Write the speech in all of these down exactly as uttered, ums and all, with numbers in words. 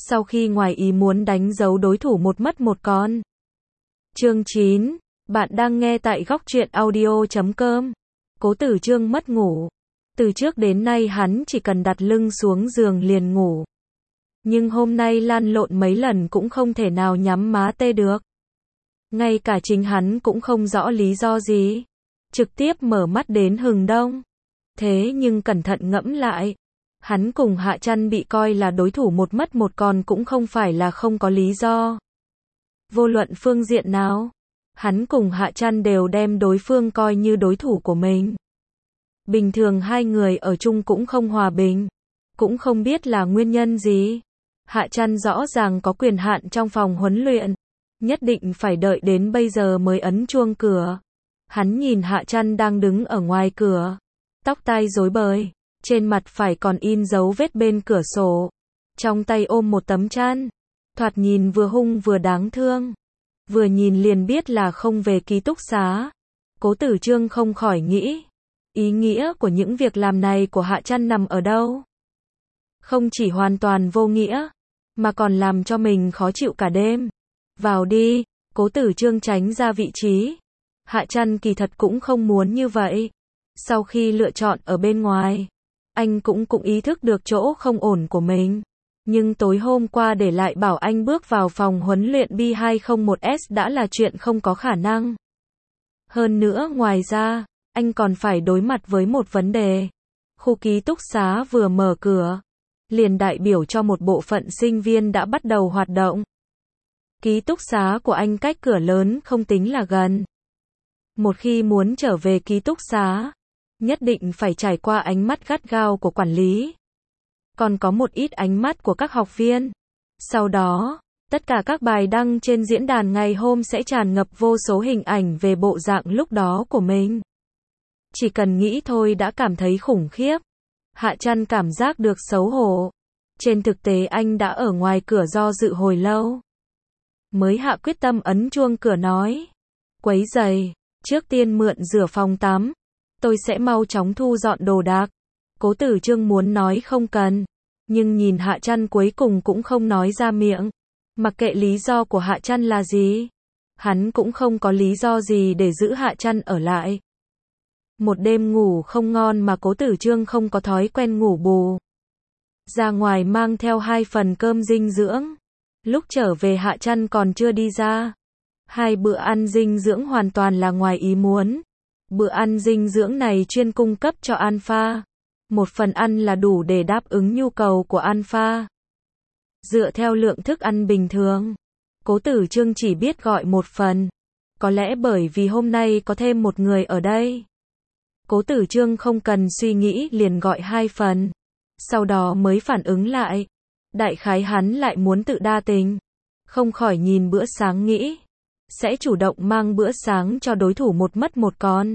sau khi ngoài ý muốn đánh dấu đối thủ một mất một con. Chương chín, bạn đang nghe tại góc truyện audio chấm com. Cố Tử Trương mất ngủ. Từ trước đến nay hắn chỉ cần đặt lưng xuống giường liền ngủ. Nhưng hôm nay lăn lộn mấy lần cũng không thể nào nhắm má tê được. Ngay cả chính hắn cũng không rõ lý do gì. Trực tiếp mở mắt đến hừng đông. Thế nhưng cẩn thận ngẫm lại. Hắn cùng Hạ Trăn bị coi là đối thủ một mất một còn cũng không phải là không có lý do. Vô luận phương diện nào, hắn cùng Hạ Trăn đều đem đối phương coi như đối thủ của mình. Bình thường hai người ở chung cũng không hòa bình, cũng không biết là nguyên nhân gì. Hạ Trăn rõ ràng có quyền hạn trong phòng huấn luyện, nhất định phải đợi đến bây giờ mới ấn chuông cửa. Hắn nhìn Hạ Trăn đang đứng ở ngoài cửa, tóc tai rối bời, trên mặt phải còn in dấu vết bên cửa sổ, trong tay ôm một tấm chăn, thoạt nhìn vừa hung vừa đáng thương. Vừa nhìn liền biết là không về ký túc xá. Cố Tử Trương không khỏi nghĩ, ý nghĩa của những việc làm này của Hạ Trăn nằm ở đâu? Không chỉ hoàn toàn vô nghĩa, mà còn làm cho mình khó chịu cả đêm. Vào đi, Cố Tử Trương tránh ra vị trí. Hạ Trăn kỳ thật cũng không muốn như vậy. Sau khi lựa chọn ở bên ngoài, anh cũng cũng ý thức được chỗ không ổn của mình. Nhưng tối hôm qua để lại bảo anh bước vào phòng huấn luyện B hai không một S đã là chuyện không có khả năng. Hơn nữa ngoài ra, anh còn phải đối mặt với một vấn đề. Khu ký túc xá vừa mở cửa, liền đại biểu cho một bộ phận sinh viên đã bắt đầu hoạt động. Ký túc xá của anh cách cửa lớn không tính là gần. Một khi muốn trở về ký túc xá, nhất định phải trải qua ánh mắt gắt gao của quản lý. Còn có một ít ánh mắt của các học viên. Sau đó, tất cả các bài đăng trên diễn đàn ngày hôm sẽ tràn ngập vô số hình ảnh về bộ dạng lúc đó của mình. Chỉ cần nghĩ thôi đã cảm thấy khủng khiếp. Hạ Trăn cảm giác được xấu hổ. Trên thực tế anh đã ở ngoài cửa do dự hồi lâu. Mới hạ quyết tâm ấn chuông cửa nói. Quấy giày, trước tiên mượn rửa phòng tắm. Tôi sẽ mau chóng thu dọn đồ đạc. Cố Tử Trương muốn nói không cần. Nhưng nhìn Hạ Trăn cuối cùng cũng không nói ra miệng. Mặc kệ lý do của Hạ Trăn là gì, hắn cũng không có lý do gì để giữ Hạ Trăn ở lại. Một đêm ngủ không ngon mà Cố Tử Trương không có thói quen ngủ bù. Ra ngoài mang theo hai phần cơm dinh dưỡng. Lúc trở về Hạ Trăn còn chưa đi ra. Hai bữa ăn dinh dưỡng hoàn toàn là ngoài ý muốn. Bữa ăn dinh dưỡng này chuyên cung cấp cho Alpha. Một phần ăn là đủ để đáp ứng nhu cầu của Alpha. Dựa theo lượng thức ăn bình thường, Cố Tử Trương chỉ biết gọi một phần. Có lẽ bởi vì hôm nay có thêm một người ở đây. Cố Tử Trương không cần suy nghĩ liền gọi hai phần. Sau đó mới phản ứng lại. Đại khái hắn lại muốn tự đa tình. Không khỏi nhìn bữa sáng nghĩ. Sẽ chủ động mang bữa sáng cho đối thủ một mất một con.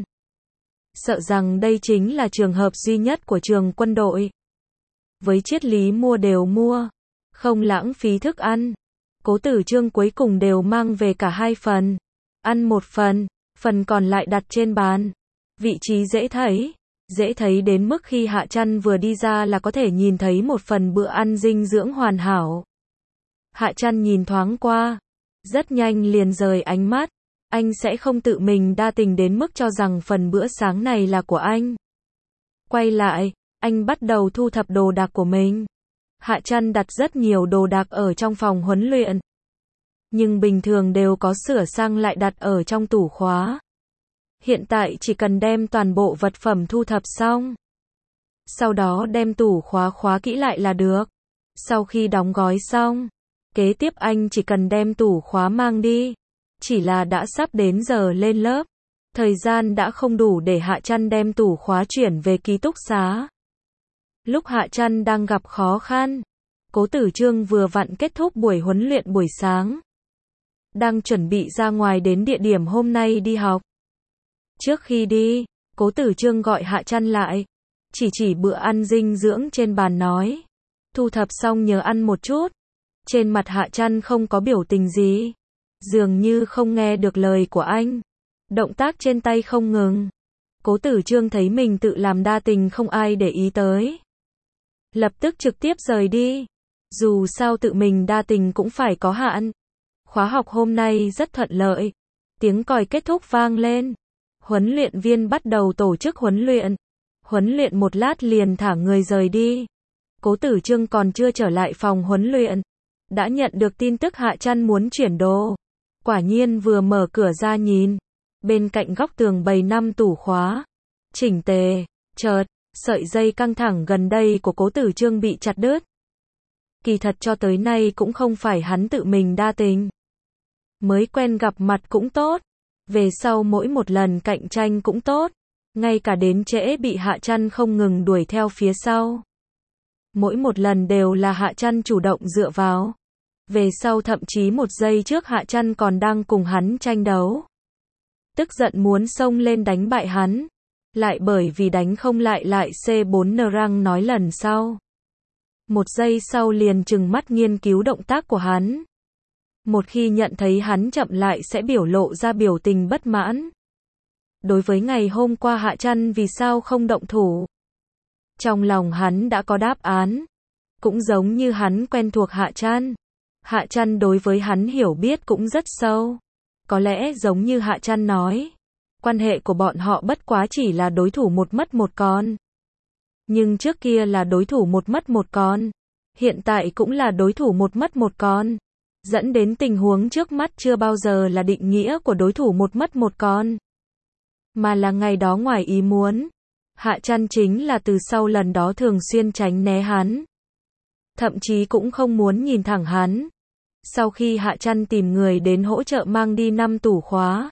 Sợ rằng đây chính là trường hợp duy nhất của trường quân đội. Với triết lý mua đều mua, không lãng phí thức ăn. Cố Tử Trương cuối cùng đều mang về cả hai phần. Ăn một phần, phần còn lại đặt trên bàn. Vị trí dễ thấy, dễ thấy đến mức khi Hạ Trăn vừa đi ra là có thể nhìn thấy một phần bữa ăn dinh dưỡng hoàn hảo. Hạ Trăn nhìn thoáng qua, rất nhanh liền rời ánh mắt. Anh sẽ không tự mình đa tình đến mức cho rằng phần bữa sáng này là của anh. Quay lại, anh bắt đầu thu thập đồ đạc của mình. Hạ Trăn đặt rất nhiều đồ đạc ở trong phòng huấn luyện. Nhưng bình thường đều có sửa sang lại đặt ở trong tủ khóa. Hiện tại chỉ cần đem toàn bộ vật phẩm thu thập xong. Sau đó đem tủ khóa khóa kỹ lại là được. Sau khi đóng gói xong, kế tiếp anh chỉ cần đem tủ khóa mang đi. Chỉ là đã sắp đến giờ lên lớp. Thời gian đã không đủ để Hạ Trăn đem tủ khóa chuyển về ký túc xá. Lúc Hạ Trăn đang gặp khó khăn, Cố Tử Trương vừa vặn kết thúc buổi huấn luyện buổi sáng. Đang chuẩn bị ra ngoài đến địa điểm hôm nay đi học. Trước khi đi, Cố Tử Trương gọi Hạ Trăn lại. Chỉ chỉ bữa ăn dinh dưỡng trên bàn nói. Thu thập xong nhớ ăn một chút. Trên mặt Hạ Trăn không có biểu tình gì. Dường như không nghe được lời của anh. Động tác trên tay không ngừng. Cố Tử Trương thấy mình tự làm đa tình không ai để ý tới. Lập tức trực tiếp rời đi. Dù sao tự mình đa tình cũng phải có hạn. Khóa học hôm nay rất thuận lợi. Tiếng còi kết thúc vang lên. Huấn luyện viên bắt đầu tổ chức huấn luyện. Huấn luyện một lát liền thả người rời đi. Cố Tử Trương còn chưa trở lại phòng huấn luyện, đã nhận được tin tức Hạ Trăn muốn chuyển đồ. Quả nhiên vừa mở cửa ra nhìn, bên cạnh góc tường bày năm tủ khóa, chỉnh tề, chợt, sợi dây căng thẳng gần đây của Cố Tử Trương bị chặt đứt. Kỳ thật cho tới nay cũng không phải hắn tự mình đa tình. Mới quen gặp mặt cũng tốt, về sau mỗi một lần cạnh tranh cũng tốt, ngay cả đến trễ bị Hạ Trăn không ngừng đuổi theo phía sau. Mỗi một lần đều là Hạ Trăn chủ động dựa vào. Về sau thậm chí một giây trước Hạ Trăn còn đang cùng hắn tranh đấu. Tức giận muốn xông lên đánh bại hắn. Lại bởi vì đánh không lại lại C bốn N răng nói lần sau. Một giây sau liền trừng mắt nghiên cứu động tác của hắn. Một khi nhận thấy hắn chậm lại sẽ biểu lộ ra biểu tình bất mãn. Đối với ngày hôm qua Hạ Trăn vì sao không động thủ? Trong lòng hắn đã có đáp án. Cũng giống như hắn quen thuộc Hạ Trăn. Hạ Trăn đối với hắn hiểu biết cũng rất sâu. Có lẽ giống như Hạ Trăn nói, quan hệ của bọn họ bất quá chỉ là đối thủ một mất một con. Nhưng trước kia là đối thủ một mất một con. Hiện tại cũng là đối thủ một mất một con. Dẫn đến tình huống trước mắt chưa bao giờ là định nghĩa của đối thủ một mất một con. Mà là ngày đó ngoài ý muốn. Hạ Trăn chính là từ sau lần đó thường xuyên tránh né hắn. Thậm chí cũng không muốn nhìn thẳng hắn. Sau khi Hạ Trăn tìm người đến hỗ trợ mang đi năm tủ khóa,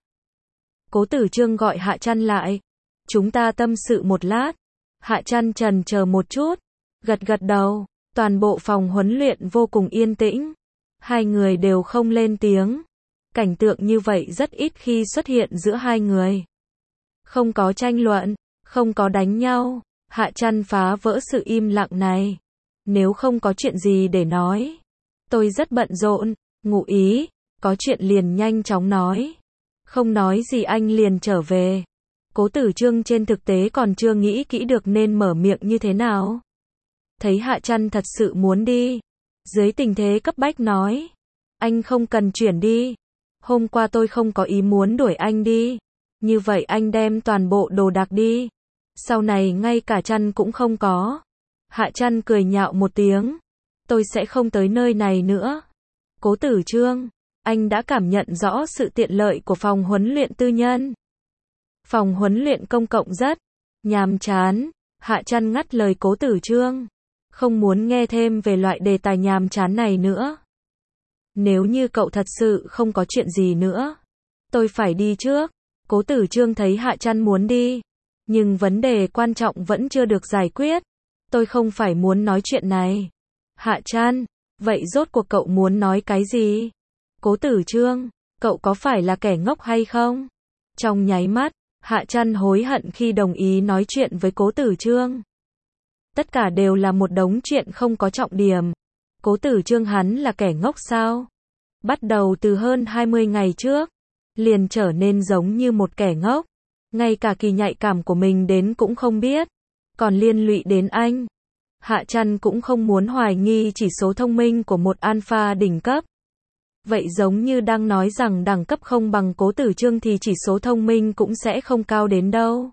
Cố Tử Trương gọi Hạ Trăn lại. Chúng ta tâm sự một lát. Hạ Trăn trần chờ một chút, gật gật đầu. Toàn bộ phòng huấn luyện vô cùng yên tĩnh. Hai người đều không lên tiếng. Cảnh tượng như vậy rất ít khi xuất hiện giữa hai người. Không có tranh luận, không có đánh nhau. Hạ Trăn phá vỡ sự im lặng này. Nếu không có chuyện gì để nói, tôi rất bận rộn. Ngụ ý, có chuyện liền nhanh chóng nói. Không nói gì anh liền trở về. Cố Tử Trương trên thực tế còn chưa nghĩ kỹ được nên mở miệng như thế nào. Thấy Hạ Trăn thật sự muốn đi, dưới tình thế cấp bách nói, anh không cần chuyển đi. Hôm qua tôi không có ý muốn đuổi anh đi. Như vậy anh đem toàn bộ đồ đạc đi. Sau này ngay cả Trăn cũng không có. Hạ Trăn cười nhạo một tiếng. Tôi sẽ không tới nơi này nữa. Cố Tử Trương, anh đã cảm nhận rõ sự tiện lợi của phòng huấn luyện tư nhân. Phòng huấn luyện công cộng rất nhàm chán. Hạ Trăn ngắt lời Cố Tử Trương. Không muốn nghe thêm về loại đề tài nhàm chán này nữa. Nếu như cậu thật sự không có chuyện gì nữa, tôi phải đi trước. Cố Tử Trương thấy Hạ Trăn muốn đi, nhưng vấn đề quan trọng vẫn chưa được giải quyết. Tôi không phải muốn nói chuyện này. Hạ Trăn, vậy rốt cuộc cậu muốn nói cái gì? Cố Tử Trương, cậu có phải là kẻ ngốc hay không? Trong nháy mắt, Hạ Trăn hối hận khi đồng ý nói chuyện với Cố Tử Trương. Tất cả đều là một đống chuyện không có trọng điểm. Cố Tử Trương hắn là kẻ ngốc sao? Bắt đầu từ hơn hai mươi ngày trước, liền trở nên giống như một kẻ ngốc. Ngay cả kỳ nhạy cảm của mình đến cũng không biết. Còn liên lụy đến anh. Hạ Trăn cũng không muốn hoài nghi chỉ số thông minh của một alpha đỉnh cấp. Vậy giống như đang nói rằng đẳng cấp không bằng Cố Tử Trương thì chỉ số thông minh cũng sẽ không cao đến đâu.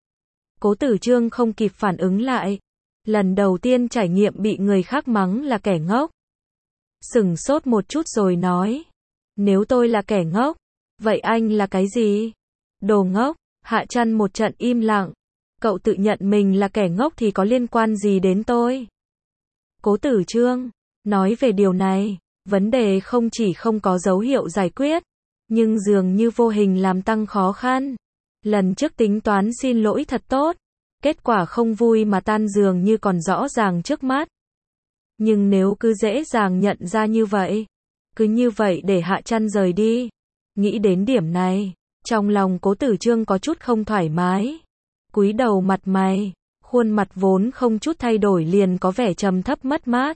Cố Tử Trương không kịp phản ứng lại. Lần đầu tiên trải nghiệm bị người khác mắng là kẻ ngốc. Sửng sốt một chút rồi nói. Nếu tôi là kẻ ngốc, vậy anh là cái gì? Đồ ngốc. Hạ Trăn một trận im lặng. Cậu tự nhận mình là kẻ ngốc thì có liên quan gì đến tôi? Cố Tử Trương, nói về điều này, vấn đề không chỉ không có dấu hiệu giải quyết, nhưng dường như vô hình làm tăng khó khăn. Lần trước tính toán xin lỗi thật tốt, kết quả không vui mà tan dường như còn rõ ràng trước mắt. Nhưng nếu cứ dễ dàng nhận ra như vậy, cứ như vậy để Hạ Trăn rời đi. Nghĩ đến điểm này, trong lòng Cố Tử Trương có chút không thoải mái. Cúi đầu mặt mày, khuôn mặt vốn không chút thay đổi liền có vẻ trầm thấp mất mát.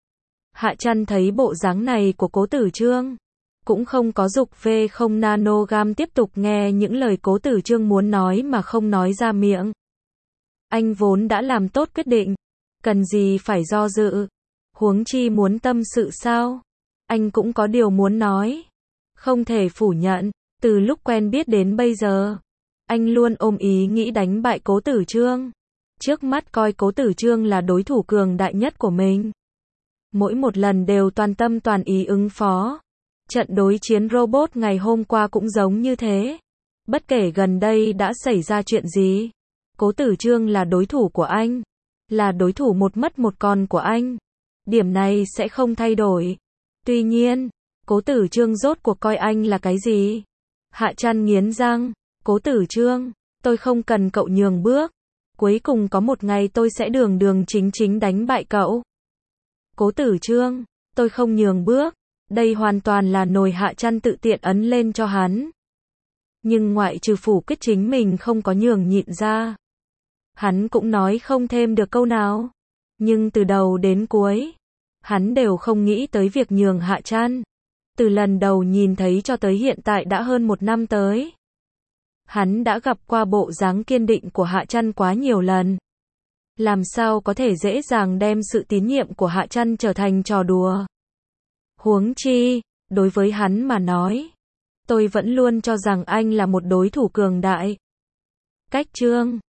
Hạ Trăn thấy bộ dáng này của Cố Tử Trương, cũng không có dục về không nanogam tiếp tục nghe những lời Cố Tử Trương muốn nói mà không nói ra miệng. Anh vốn đã làm tốt quyết định, cần gì phải do dự. Huống chi muốn tâm sự sao? Anh cũng có điều muốn nói. Không thể phủ nhận, từ lúc quen biết đến bây giờ, anh luôn ôm ý nghĩ đánh bại Cố Tử Trương. Trước mắt coi Cố Tử Trương là đối thủ cường đại nhất của mình. Mỗi một lần đều toàn tâm toàn ý ứng phó. Trận đối chiến robot ngày hôm qua cũng giống như thế. Bất kể gần đây đã xảy ra chuyện gì, Cố Tử Trương là đối thủ của anh. Là đối thủ một mất một còn của anh. Điểm này sẽ không thay đổi. Tuy nhiên, Cố Tử Trương rốt cuộc coi anh là cái gì? Hạ Trăn nghiến răng. Cố Tử Trương, tôi không cần cậu nhường bước. Cuối cùng có một ngày tôi sẽ đường đường chính chính đánh bại cậu. Cố Tử Trương, tôi không nhường bước. Đây hoàn toàn là nồi Hạ Trăn tự tiện ấn lên cho hắn. Nhưng ngoại trừ phủ quyết chính mình không có nhường nhịn ra, hắn cũng nói không thêm được câu nào. Nhưng từ đầu đến cuối, hắn đều không nghĩ tới việc nhường Hạ Trăn. Từ lần đầu nhìn thấy cho tới hiện tại đã hơn một năm tới. Hắn đã gặp qua bộ dáng kiên định của Hạ Trăn quá nhiều lần. Làm sao có thể dễ dàng đem sự tín nhiệm của Hạ Trăn trở thành trò đùa. Huống chi, đối với hắn mà nói, tôi vẫn luôn cho rằng anh là một đối thủ cường đại. Cách chương